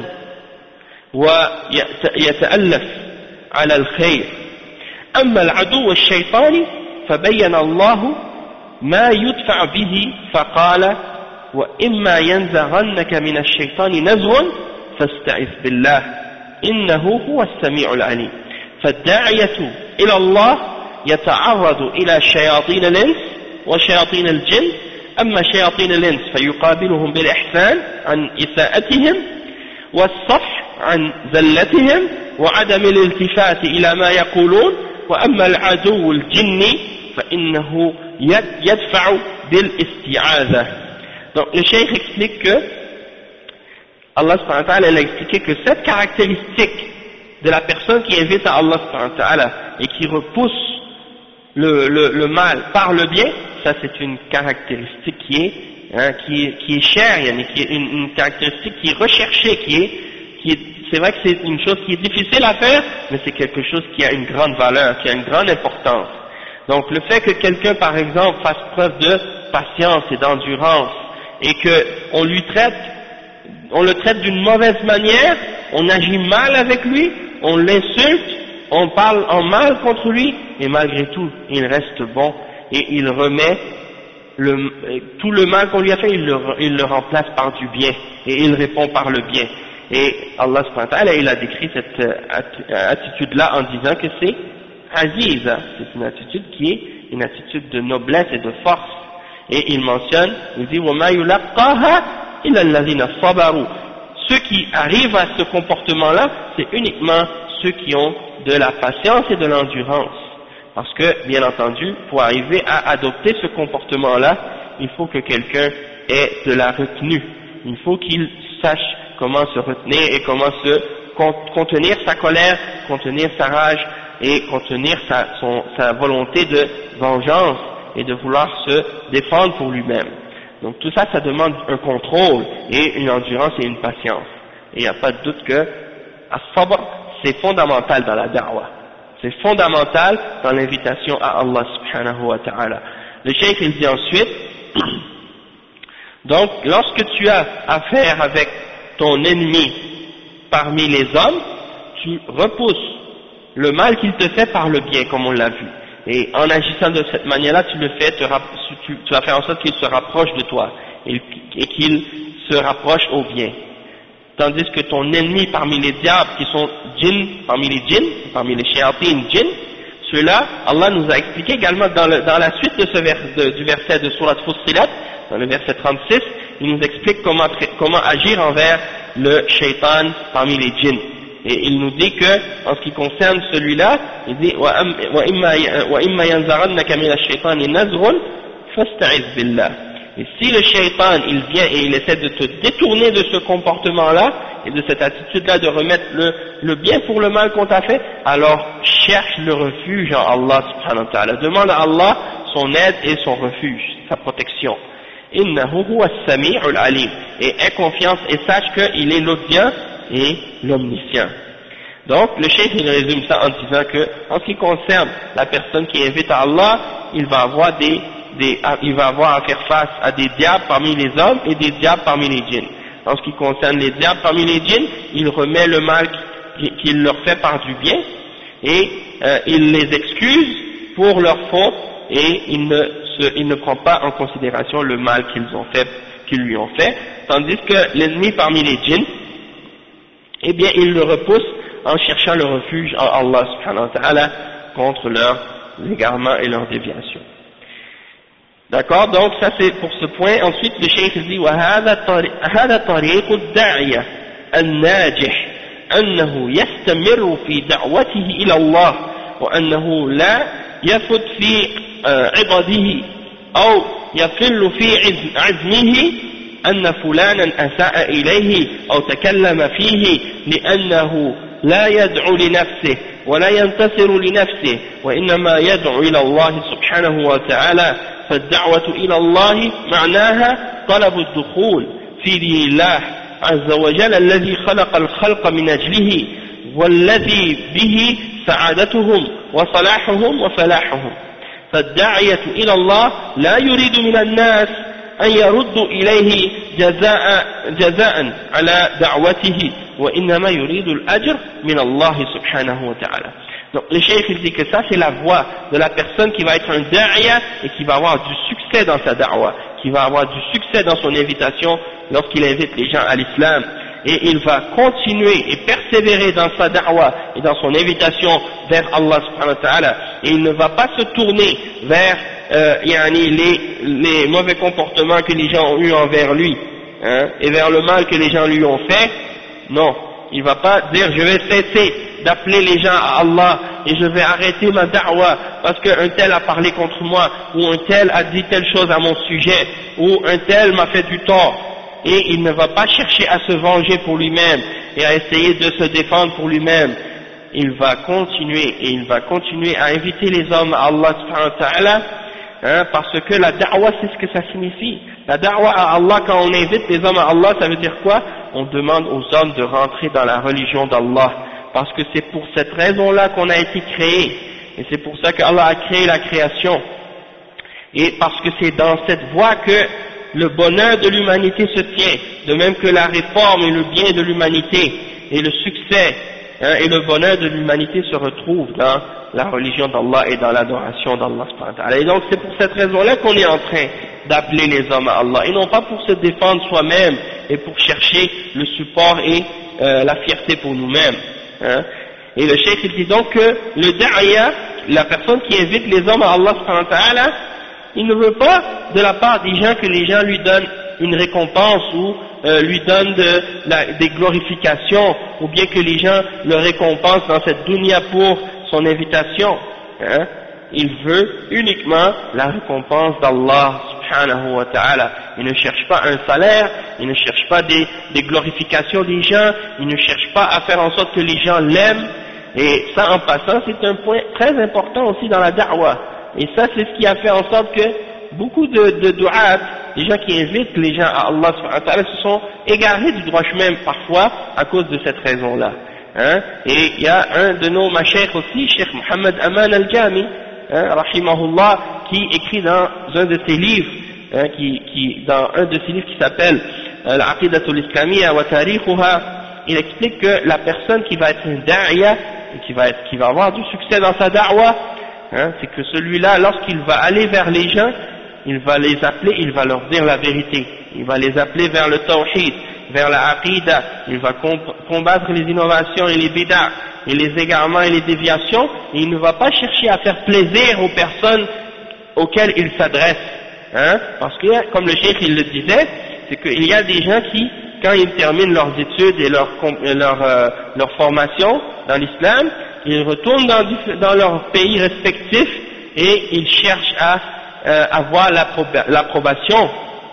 ويتألف على الخير. أما العدو الشيطاني فبين الله ما يدفع به فقال وإما ينزغنك من الشيطان نزغ فاستعذ بالله إنه هو السميع العليم. فالداعية إلى الله يتعرض إلى شياطين الإنس وشياطين الجن. أما شياطين الإنس فيقابلهم بالإحسان عن إساءتهم والصفح عن زلتهم وعدم الالتفات إلى ما يقولون. وأما العدو الجني فإنه يدفع بالاستعاذة. Donc le cheikh explique que Allah subhanahu wa ta'ala a expliqué que cette caractéristique de la personne qui invite à Allah subhanahu wa ta'ala et qui repousse le, le, le mal par le bien, ça c'est une caractéristique qui est, hein, qui est, qui est chère, qui est une, une caractéristique qui est recherchée, qui est, qui est, c'est vrai que c'est une chose qui est difficile à faire, mais c'est quelque chose qui a une grande valeur, qui a une grande importance. Donc le fait que quelqu'un, par exemple, fasse preuve de patience et d'endurance, et que on lui traite, on le traite d'une mauvaise manière, on agit mal avec lui, on l'insulte, on parle en mal contre lui, et malgré tout, il reste bon, et il remet le, tout le mal qu'on lui a fait, il le, il le remplace par du bien, et il répond par le bien. Et Allah subhanahu wa ta'ala, il a décrit cette attitude-là en disant que c'est aziza, c'est une attitude qui est une attitude de noblesse et de force. Et il mentionne, il dit وَمَا يُلَقَّاهَا إِلَّا الَّذِينَ صَبَرُوا. Ceux qui arrivent à ce comportement-là, c'est uniquement ceux qui ont de la patience et de l'endurance. Parce que, bien entendu, pour arriver à adopter ce comportement-là, il faut que quelqu'un ait de la retenue. Il faut qu'il sache comment se retenir et comment se contenir sa colère, contenir sa rage et contenir sa, son, sa volonté de vengeance et de vouloir se défendre pour lui-même. Donc tout ça, ça demande un contrôle et une endurance et une patience. Et il n'y a pas de doute que as-sabr, c'est fondamental dans la da'wah. C'est fondamental dans l'invitation à Allah subhanahu wa ta'ala. Le cheikh il dit ensuite, donc lorsque tu as affaire avec ton ennemi parmi les hommes, tu repousses le mal qu'il te fait par le bien, comme on l'a vu. Et en agissant de cette manière-là, tu le fais, te, tu, tu vas faire en sorte qu'il se rapproche de toi et, et qu'il se rapproche au bien. Tandis que ton ennemi parmi les diables, qui sont djinns, parmi les djinns, parmi les shayatin djinns, ceux-là, Allah nous a expliqué également dans, le, dans la suite de ce vers, de, du verset de Surat Fussilat, dans le verset trente-six, il nous explique comment, comment agir envers le shaitan parmi les djinns. Et il nous dit que, en ce qui concerne celui-là, il dit وَإِمَّا يَنْزَغَنَّكَ مِنَ الشَّيْطَانِ نَزْغٌ فَاسْتَعِذْ بِاللَّهِ. Et si le shaitan, il vient et il essaie de te détourner de ce comportement-là, et de cette attitude-là de remettre le, le bien pour le mal qu'on t'a fait, alors cherche le refuge en Allah subhanahu wa ta'ala. Demande à Allah son aide et son refuge, sa protection. Innahu huwa as-sami'ul alim. Et aie confiance et sache qu'il est l'audient et l'omniscient. Donc le cheikh il résume ça en disant que en ce qui concerne la personne qui invite à Allah, il va avoir des, des il va avoir à faire face à des diables parmi les hommes et des diables parmi les djinns. En ce qui concerne les diables parmi les djinns, il remet le mal qu'il leur fait par du bien et euh, il les excuse pour leurs fautes et il ne, se, il ne prend pas en considération le mal qu'ils ont fait, qu'ils lui ont fait, tandis que l'ennemi parmi les djinns, eh bien il le repousse en cherchant le refuge en Allah subhanahu wa ta'ala contre leurs égarements et leurs déviations. D'accord, donc ça c'est pour ce point. Ensuite le cheikh dit وهذا طريق الداعية الناجح أنه يستمر في دعوته إلى الله وأنه لا يفت في عضده أو يقل في عزمه أن فلانا أساء إليه أو تكلم فيه لأنه لا يدعو لنفسه ولا ينتصر لنفسه وإنما يدعو إلى الله سبحانه وتعالى. فالدعوة إلى الله معناها طلب الدخول في دين الله عز وجل الذي خلق الخلق من أجله والذي به سعادتهم وصلاحهم وفلاحهم. فالداعية إلى الله لا يريد من الناس أن يردوا إليه جزاء, جزاء على دعوته وإنما يريد الأجر من الله سبحانه وتعالى. Donc le cheikh il dit que ça c'est la voie de la personne qui va être un da'ia et qui va avoir du succès dans sa da'wa, qui va avoir du succès dans son invitation lorsqu'il invite les gens à l'islam, et il va continuer et persévérer dans sa da'wa et dans son invitation vers Allah subhanahu wa ta'ala, et il ne va pas se tourner vers euh, yani les, les mauvais comportements que les gens ont eu envers lui, hein, et vers le mal que les gens lui ont fait. Non, il va pas dire je vais cesser d'appeler les gens à Allah et je vais arrêter ma da'wa parce qu'un tel a parlé contre moi, ou un tel a dit telle chose à mon sujet, ou un tel m'a fait du tort. Et il ne va pas chercher à se venger pour lui-même et à essayer de se défendre pour lui-même. Il va continuer et il va continuer à inviter les hommes à Allah subhanahu wa ta'ala hein, parce que la da'wa c'est ce que ça signifie. La da'wa à Allah, quand on invite les hommes à Allah, ça veut dire quoi? On demande aux hommes de rentrer dans la religion d'Allah, parce que c'est pour cette raison-là qu'on a été créé, et c'est pour ça qu'Allah a créé la création, et parce que c'est dans cette voie que le bonheur de l'humanité se tient, de même que la réforme et le bien de l'humanité, et le succès, hein, et le bonheur de l'humanité se retrouvent dans la religion d'Allah et dans l'adoration d'Allah. Et donc c'est pour cette raison-là qu'on est en train d'appeler les hommes à Allah, et non pas pour se défendre soi-même et pour chercher le support et euh, la fierté pour nous-mêmes. Hein. Et le cheikh il dit donc que le da'iya, la personne qui invite les hommes à Allah, il ne veut pas de la part des gens que les gens lui donnent une récompense ou euh, lui donnent de, la, des glorifications, ou bien que les gens le récompensent dans cette dunya pour son invitation. Hein. Il veut uniquement la récompense d'Allah subhanahu wa ta'ala. Il ne cherche pas un salaire, il ne cherche pas des, des glorifications des gens, il ne cherche pas à faire en sorte que les gens l'aiment. Et ça, en passant, c'est un point très important aussi dans la da'wa. Et ça, c'est ce qui a fait en sorte que beaucoup de, de du'at, les gens qui invitent les gens à Allah subhanahu wa ta'ala, se sont égarés du droit chemin parfois à cause de cette raison-là. Hein. Et il y a un de nos mashayikh aussi, Cheikh Mohammed Aman al-Jami, hein, rahimahullah, qui écrit dans un de ses livres, hein, qui, qui, dans un de ses livres qui s'appelle euh, L'Aqidatul Islamiyya wa Tarikhuha, il explique que la personne qui va être un da'iya, et qui va, être, qui va avoir du succès dans sa da'wa, hein, c'est que celui-là, lorsqu'il va aller vers les gens, il va les appeler, il va leur dire la vérité, il va les appeler vers le tawhid, vers la aqida, il va combattre les innovations et les bid'ah, et les égarements et les déviations, et il ne va pas chercher à faire plaisir aux personnes auxquelles il s'adresse, hein, parce que, comme le cheikh il le disait, c'est qu'il y a des gens qui, quand ils terminent leurs études et leur, leur, euh, leur formation dans l'islam, ils retournent dans, dans leurs pays respectifs et ils cherchent à euh, avoir l'approbation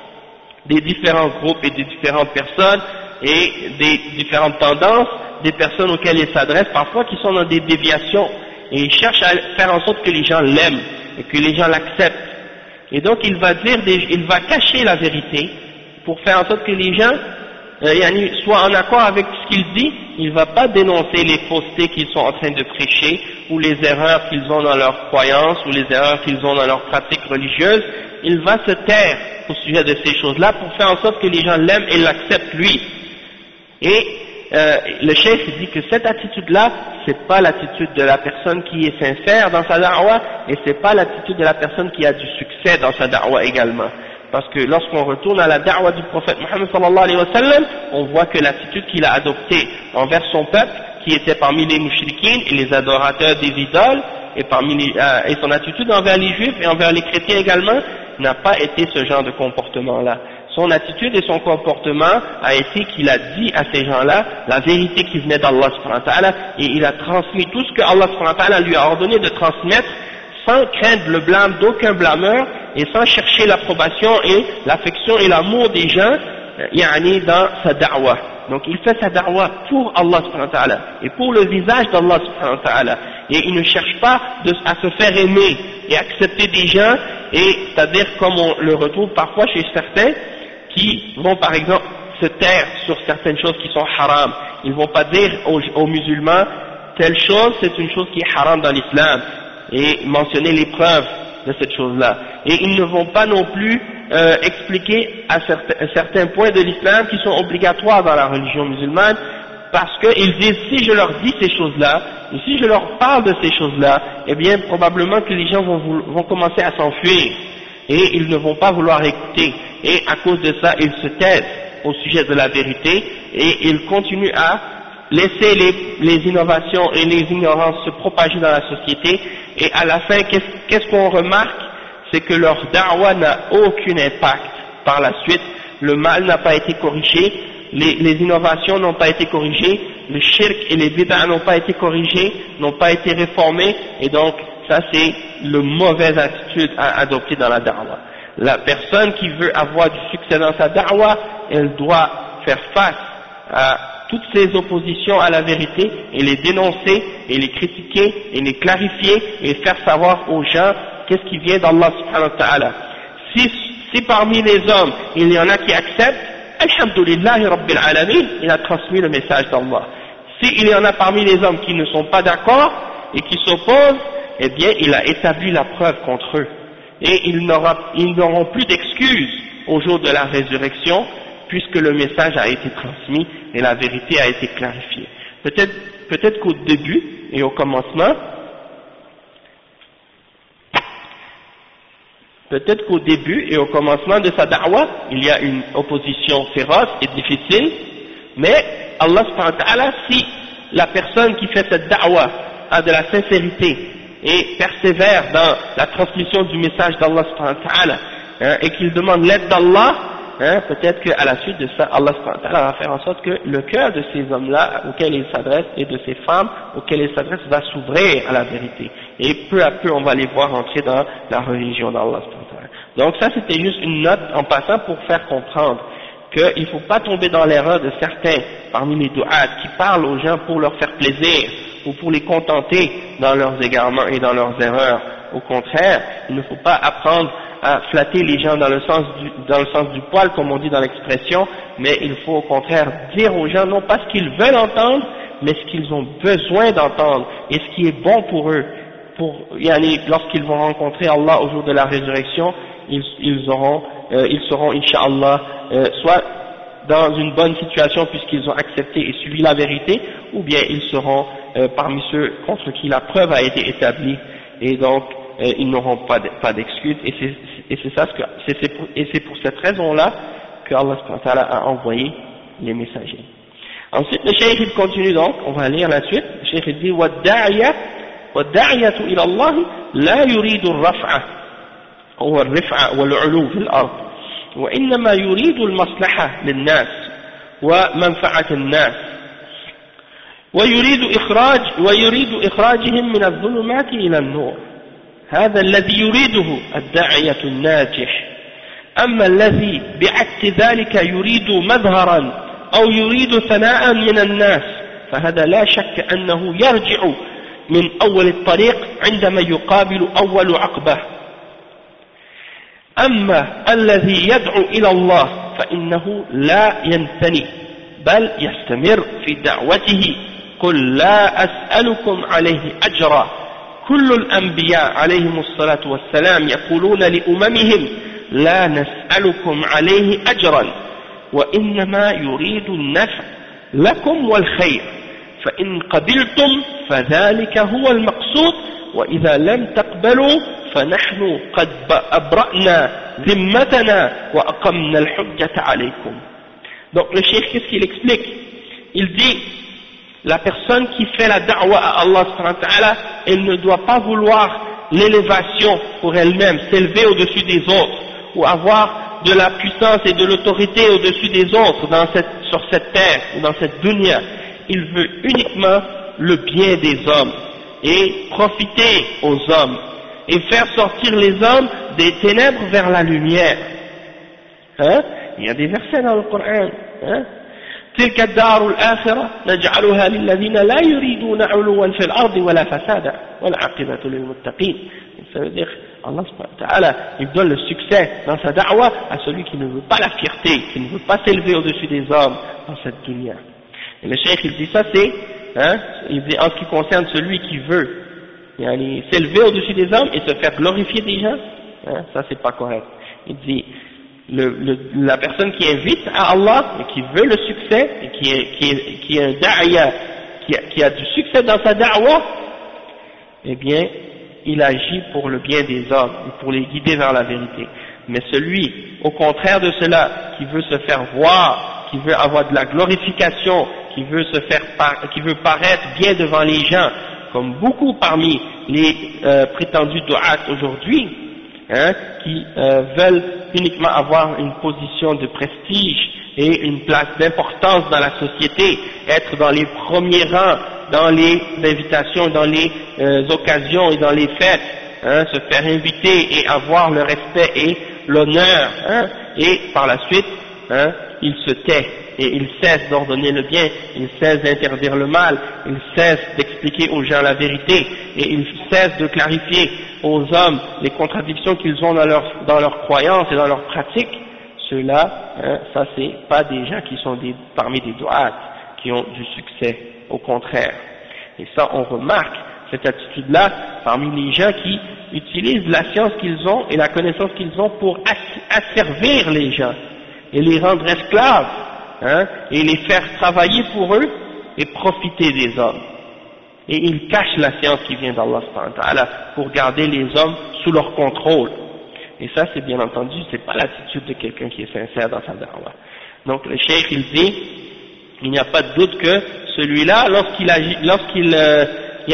des différents groupes et des différentes personnes et des différentes tendances des personnes auxquelles ils s'adressent, parfois qui sont dans des déviations, et ils cherchent à faire en sorte que les gens l'aiment et que les gens l'acceptent. Et donc il va dire, des, il va cacher la vérité pour faire en sorte que les gens euh, soient en accord avec ce qu'il dit. Il ne va pas dénoncer les faussetés qu'ils sont en train de prêcher, ou les erreurs qu'ils ont dans leurs croyances, ou les erreurs qu'ils ont dans leurs pratiques religieuses. Il va se taire au sujet de ces choses-là pour faire en sorte que les gens l'aiment et l'acceptent lui. Et euh, le cheikh dit que cette attitude-là, c'est pas l'attitude de la personne qui est sincère dans sa da'wa, et c'est pas l'attitude de la personne qui a du succès dans sa da'wa également. Parce que lorsqu'on retourne à la da'wa du prophète Mohammed sallallahu alayhi wa sallam, on voit que l'attitude qu'il a adoptée envers son peuple, qui était parmi les mouchriquines et les adorateurs des idoles, et, parmi les, euh, et son attitude envers les juifs et envers les chrétiens également, n'a pas été ce genre de comportement-là. Son attitude et son comportement a été qu'il a dit à ces gens-là la vérité qui venait d'Allah subhanahu wa ta'ala, et il a transmis tout ce que Allah subhanahu wa ta'ala lui a ordonné de transmettre, sans craindre le blâme d'aucun blâmeur et sans chercher l'approbation et l'affection et l'amour des gens, yani dans sa da'wa. Donc il fait sa da'wa pour Allah subhanahu wa ta'ala et pour le visage d'Allah subhanahu wa ta'ala, et il ne cherche pas de, à se faire aimer et accepter des gens, et c'est-à-dire comme on le retrouve parfois chez certains qui vont par exemple se taire sur certaines choses qui sont haram. Ils ne vont pas dire aux, aux musulmans telle chose c'est une chose qui est haram dans l'islam et mentionner les preuves de cette chose-là. Et ils ne vont pas non plus euh, expliquer à certains, à certains points de l'islam qui sont obligatoires dans la religion musulmane, parce qu'ils disent si je leur dis ces choses-là, et si je leur parle de ces choses-là, eh bien probablement que les gens vont, vont commencer à s'enfuir, et ils ne vont pas vouloir écouter, et à cause de ça ils se taisent au sujet de la vérité, et ils continuent à laisser les, les innovations et les ignorances se propager dans la société, et à la fin, qu'est-ce, qu'est-ce qu'on remarque? C'est que leur da'wa n'a aucun impact par la suite, le mal n'a pas été corrigé, les, les innovations n'ont pas été corrigées, le shirk et les bid'ah n'ont pas été corrigés, n'ont pas été réformés, et donc ça c'est le mauvaise attitude à adopter dans la da'wa. La personne qui veut avoir du succès dans sa da'wa, elle doit faire face à toutes ces oppositions à la vérité et les dénoncer et les critiquer et les clarifier et faire savoir aux gens qu'est-ce qui vient d'Allah subhanahu wa ta'ala. Si, si parmi les hommes, il y en a qui acceptent, alhamdulillahi rabbil alamin, il a transmis le message d'Allah. Si il y en a parmi les hommes qui ne sont pas d'accord et qui s'opposent, eh bien, il a établi la preuve contre eux. Et ils n'auront plus d'excuses au jour de la résurrection, puisque le message a été transmis et la vérité a été clarifiée. Peut-être, peut-être qu'au début et au commencement, peut-être qu'au début et au commencement de sa da'wa, il y a une opposition féroce et difficile, mais Allah subhanahu wa ta'ala, si la personne qui fait cette da'wa a de la sincérité et persévère dans la transmission du message d'Allah subhanahu wa ta'ala, hein, et qu'il demande l'aide d'Allah, hein, peut-être qu'à la suite de ça, Allah subhanahu wa ta'ala va faire en sorte que le cœur de ces hommes-là auxquels ils s'adressent et de ces femmes auxquelles ils s'adressent va s'ouvrir à la vérité. Et peu à peu, on va les voir entrer dans la religion d'Allah subhanahu wa ta'ala. Donc ça, c'était juste une note en passant pour faire comprendre qu'il ne faut pas tomber dans l'erreur de certains parmi les du'at qui parlent aux gens pour leur faire plaisir ou pour les contenter dans leurs égarements et dans leurs erreurs. Au contraire, il ne faut pas apprendre à flatter les gens dans le sens du, dans le sens du poil, comme on dit dans l'expression, mais il faut au contraire dire aux gens non pas ce qu'ils veulent entendre, mais ce qu'ils ont besoin d'entendre et ce qui est bon pour eux. Pour, yani, lorsqu'ils vont rencontrer Allah au jour de la résurrection, ils, ils auront, euh, ils seront, Inch'Allah, euh, soit dans une bonne situation puisqu'ils ont accepté et suivi la vérité, ou bien ils seront euh, parmi ceux contre qui la preuve a été établie, et donc euh, ils n'auront pas d'excuses, et c'est, et c'est ça ce que, c'est, c'est pour, et c'est pour cette raison-là que Allah subhanahu wa ta'ala a envoyé les messagers. Ensuite, le cheikh il continue donc, on va lire la suite, le cheikh il dit وَالدَّاعِيَةُ وَالدَّاعِيَةُ إِلَى اللَّهِ لَا يُرِيدُ الرَّفْعَ هو الرفعة والعلو في الأرض وإنما يريد المصلحة للناس ومنفعة الناس ويريد إخراج ويريد إخراجهم من الظلمات إلى النور. هذا الذي يريده الداعية الناجح. أما الذي بعكس ذلك يريد مظهرا أو يريد ثناء من الناس فهذا لا شك أنه يرجع من أول الطريق عندما يقابل أول عقبة. أما الذي يدعو إلى الله فإنه لا ينثني بل يستمر في دعوته. قل لا أسألكم عليه أجرا. كل الأنبياء عليهم الصلاة والسلام يقولون لأممهم لا نسألكم عليه أجرا وإنما يريد النفع لكم والخير فإن قبلتم فذلك هو المقصود وإذا لم تقبلوا فنحن قد أبرأنا ذمتنا وأقمنا الحجة عليكم. Donc le cheikh, qu'est-ce qu'il explique? Il dit, la personne qui fait la da'wa à Allah subhanahu wa ta'ala, elle ne doit pas vouloir l'élévation pour elle-même, s'élever au-dessus des autres, ou avoir de la puissance et de l'autorité au-dessus des autres dans cette, sur cette terre ou dans cette dunya. Il veut uniquement le bien des hommes et profiter aux hommes et faire sortir les hommes des ténèbres vers la lumière. Hein? Il y a des versets dans le Coran. Hein? تلك الدار الآخرة نجعلها للذين لا يريدون علوا في الأرض ولا فسادا والعاقبة للمتقين. Ça veut dire Allah subhanahu wa ta'ala, il donne le succès dans sa da'wa à celui qui ne veut pas la fierté, qui ne veut pas s'élever au-dessus des hommes dans cette dunya. Et le cheikh il dit ça c'est, hein, il dit en ce qui concerne celui qui veut yani, s'élever au-dessus des hommes et se faire glorifier des gens, hein, ça c'est pas correct. Il dit le, le, la personne qui invite à Allah et qui veut le succès et qui est, qui est, qui est un da'ya, qui a, qui a du succès dans sa da'wa, eh bien il agit pour le bien des hommes, pour les guider vers la vérité. Mais celui, au contraire de cela, qui veut se faire voir, qui veut avoir de la glorification, qui veut se faire, qui veut paraître bien devant les gens, comme beaucoup parmi les euh, prétendus du'at aujourd'hui, hein, qui euh, veulent uniquement avoir une position de prestige et une place d'importance dans la société, être dans les premiers rangs, dans les invitations, dans les euh, occasions et dans les fêtes, hein, se faire inviter et avoir le respect et l'honneur, hein, et par la suite, hein, il se tait et il cesse d'ordonner le bien, il cesse d'interdire le mal, il cesse d'expliquer aux gens la vérité, et il cesse de clarifier aux hommes les contradictions qu'ils ont dans leur, dans leurs croyances et dans leurs pratiques, ceux-là, hein, ça c'est pas des gens qui sont des, parmi des du'at, qui ont du succès, au contraire. Et ça, on remarque cette attitude-là parmi les gens qui utilisent la science qu'ils ont et la connaissance qu'ils ont pour asservir les gens et les rendre esclaves, hein, et les faire travailler pour eux et profiter des hommes. Et ils cachent la science qui vient d'Allah subhanahu wa ta'ala pour garder les hommes sous leur contrôle. Et ça, c'est bien entendu, c'est pas l'attitude de quelqu'un qui est sincère dans sa da'wah. Donc le cheikh, il dit, il n'y a pas de doute que celui-là, lorsqu'il agit, lorsqu'il euh,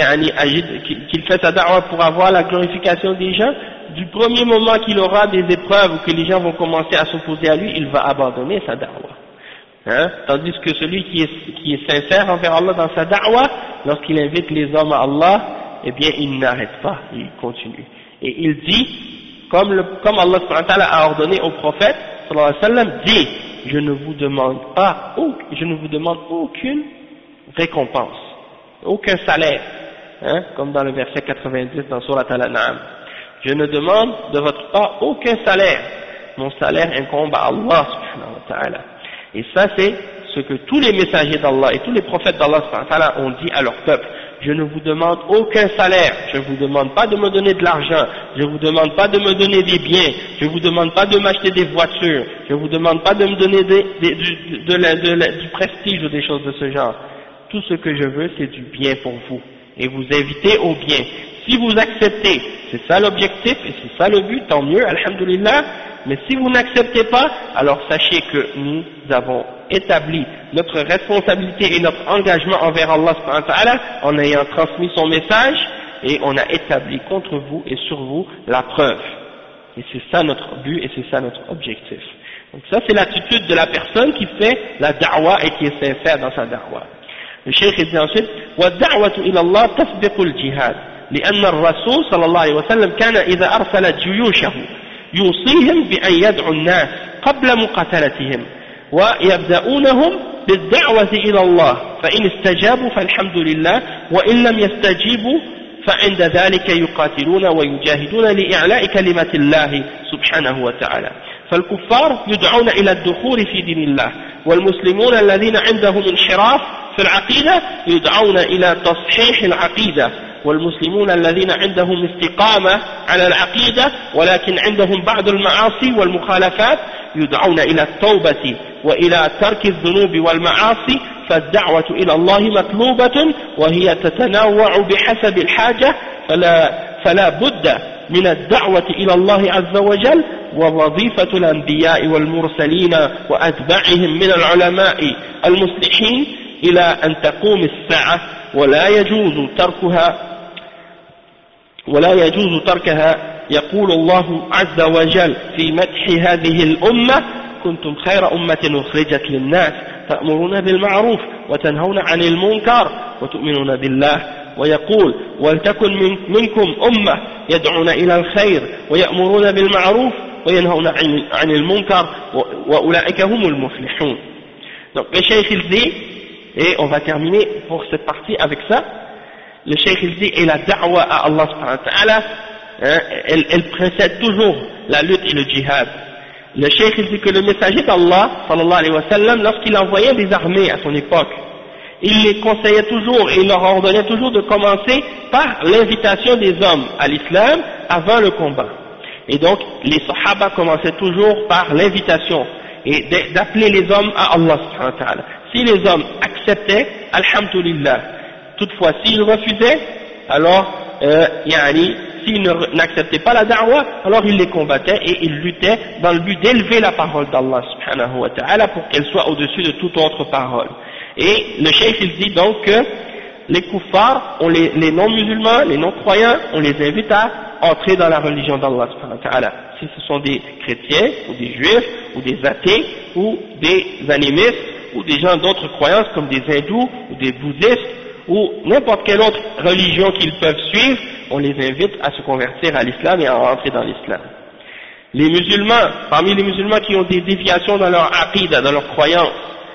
qu'il fait sa da'wah pour avoir la glorification des gens, du premier moment qu'il aura des épreuves ou que les gens vont commencer à s'opposer à lui, il va abandonner sa da'wah. Hein? Tandis que celui qui est, qui est sincère envers Allah dans sa da'wah, lorsqu'il invite les hommes à Allah, eh bien il n'arrête pas, il continue. Et il dit, comme, le, comme Allah subhanahu wa ta'ala a ordonné au prophète, sallallahu alayhi wa sallam, dit, je ne vous demande pas, je ne vous demande aucune récompense, aucun salaire, hein, comme dans le verset quatre-vingt-dix dans Surat Al-An'am. Je ne demande de votre part aucun salaire, mon salaire incombe à Allah subhanahu wa ta'ala. Et ça c'est ce que tous les messagers d'Allah et tous les prophètes d'Allah subhanahu wa ta'ala ont dit à leur peuple. Je ne vous demande aucun salaire, je ne vous demande pas de me donner de l'argent, je ne vous demande pas de me donner des biens, je ne vous demande pas de m'acheter des voitures, je ne vous demande pas de me donner des, des, du, de la, de la, du prestige ou des choses de ce genre. Tout ce que je veux, c'est du bien pour vous, et vous inviter au bien. Si vous acceptez, c'est ça l'objectif, et c'est ça le but, tant mieux, alhamdulillah, mais si vous n'acceptez pas, alors sachez que nous avons établi notre responsabilité et notre engagement envers Allah subhanahu wa ta'ala en ayant transmis son message, et on a établi contre vous et sur vous la preuve. Et c'est ça notre but, et c'est ça notre objectif. Donc ça c'est l'attitude de la personne qui fait la da'wah et qui est sincère dans sa da'wah. Le cheikh dit ensuite, وَالدَّعْوَةُ إِلَى اللَّهِ تَسْبِقُ الْجِهَادِ لأن الرسول صلى الله عليه وسلم كان إذا أرسل جيوشه يوصيهم بأن يدعوا الناس قبل مقاتلتهم ويبدأونهم بالدعوة إلى الله فإن استجابوا فالحمد لله وإن لم يستجيبوا فعند ذلك يقاتلون ويجاهدون لإعلاء كلمة الله سبحانه وتعالى. فالكفار يدعون إلى الدخول في دين الله، والمسلمون الذين عندهم انحراف في العقيدة يدعون إلى تصحيح العقيدة، والمسلمون الذين عندهم استقامة على العقيدة ولكن عندهم بعض المعاصي والمخالفات يدعون إلى التوبة وإلى ترك الذنوب والمعاصي. فالدعوة إلى الله مطلوبة وهي تتنوع بحسب الحاجة، فلا, فلا بد من الدعوة إلى الله عز وجل. ووظيفة الأنبياء والمرسلين وأتباعهم من العلماء المصلحين إلى أن تقوم الساعة ولا يجوز تركها ولا يجوز تركها. يقول الله عز وجل في مدح هذه الأمة كنتم خير أمة أخرجت للناس تأمرون بالمعروف وتنهون عن المنكر وتؤمنون بالله. ويقول ولتكن من منكم أمة يدعون إلى الخير ويأمرون بالمعروف وينهون عن المنكر وأولئك هم المفلحون. Donc le cheikh il dit, et on va terminer pour cette partie avec ça, le cheikh il dit, et la da'wa à Allah subhanahu wa ta'ala, hein, elle, elle précède toujours la lutte et le djihad. Le cheikh il dit que le messager d'Allah sallallahu alayhi wa sallam, lorsqu'il envoyait des armées à son époque, il les conseillait toujours et il leur ordonnait toujours de commencer par l'invitation des hommes à l'islam avant le combat. Et donc les sahaba commençaient toujours par l'invitation et d'appeler les hommes à Allah subhanahu wa ta'ala. Si les hommes acceptaient, alhamdulillah. Toutefois, s'ils refusaient, alors, euh, yani, s'ils n'acceptaient pas la da'wah, alors ils les combattaient et ils luttaient dans le but d'élever la parole d'Allah subhanahu wa ta'ala pour qu'elle soit au-dessus de toute autre parole. Et le cheikh il dit donc que les kuffars, on les, les non-musulmans, les non-croyants, on les invite à entrer dans la religion d'Allah subhanahu wa ta'ala. Si ce sont des chrétiens, ou des juifs, ou des athées, ou des animistes, ou des gens d'autres croyances comme des hindous, ou des bouddhistes, ou n'importe quelle autre religion qu'ils peuvent suivre, on les invite à se convertir à l'islam et à rentrer dans l'islam. Les musulmans, parmi les musulmans qui ont des déviations dans leur aqidah, dans leur croyance,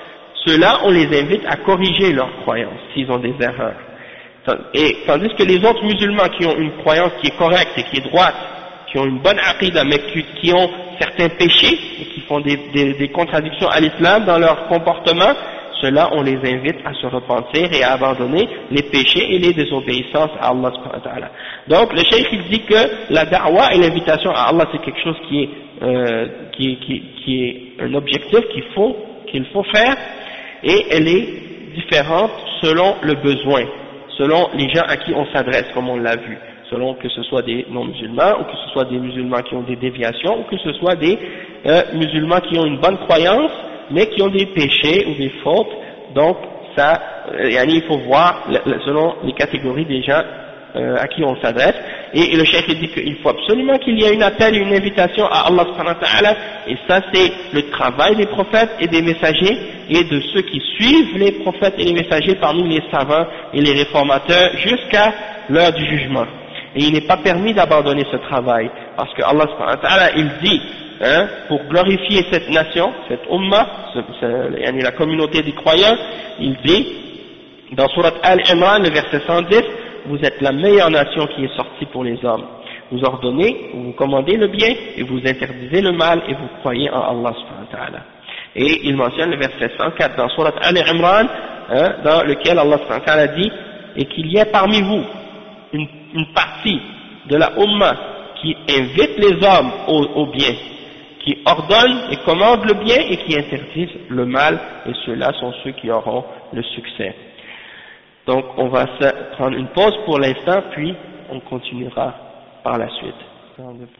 ceux-là, on les invite à corriger leurs croyances s'ils ont des erreurs. Et tandis que les autres musulmans qui ont une croyance qui est correcte et qui est droite, qui ont une bonne aqidah, mais qui, qui ont certains péchés et qui font des, des, des contradictions à l'islam dans leur comportement, ceux-là, on les invite à se repentir et à abandonner les péchés et les désobéissances à Allah subhanahu wa ta'ala. Donc le cheikh il dit que la da'wa et l'invitation à Allah c'est quelque chose qui est, euh, qui, qui, qui est un objectif qu'il faut, qu'il faut faire, et elle est différente selon le besoin, selon les gens à qui on s'adresse, comme on l'a vu, selon que ce soit des non-musulmans, ou que ce soit des musulmans qui ont des déviations, ou que ce soit des euh, musulmans qui ont une bonne croyance, mais qui ont des péchés ou des fautes. Donc ça, euh, il faut voir selon les catégories des gens euh, à qui on s'adresse. Et, et le cheikh dit qu'il faut absolument qu'il y ait une appel et une invitation à Allah subhanahu wa ta'ala, et ça c'est le travail des prophètes et des messagers, et de ceux qui suivent les prophètes et les messagers parmi les savants et les réformateurs jusqu'à l'heure du jugement. Et il n'est pas permis d'abandonner ce travail, parce que Allah subhanahu wa ta'ala il dit, hein, pour glorifier cette nation, cette ummah, ce, ce, la communauté des croyants, il dit dans Surat Al-Imran, le verset cent dix, vous êtes la meilleure nation qui est sortie pour les hommes. Vous ordonnez, vous commandez le bien et vous interdisez le mal et vous croyez en Allah subhanahu wa ta'ala. Et il mentionne le verset cent quatre dans Surat Al-Imran, hein, dans lequel Allah subhanahu wa ta'ala dit, et qu'il y ait parmi vous une, une partie de la ummah qui invite les hommes au, au bien, qui ordonne et commande le bien et qui interdisent le mal, et ceux-là sont ceux qui auront le succès. Donc on va prendre une pause pour l'instant, puis on continuera par la suite.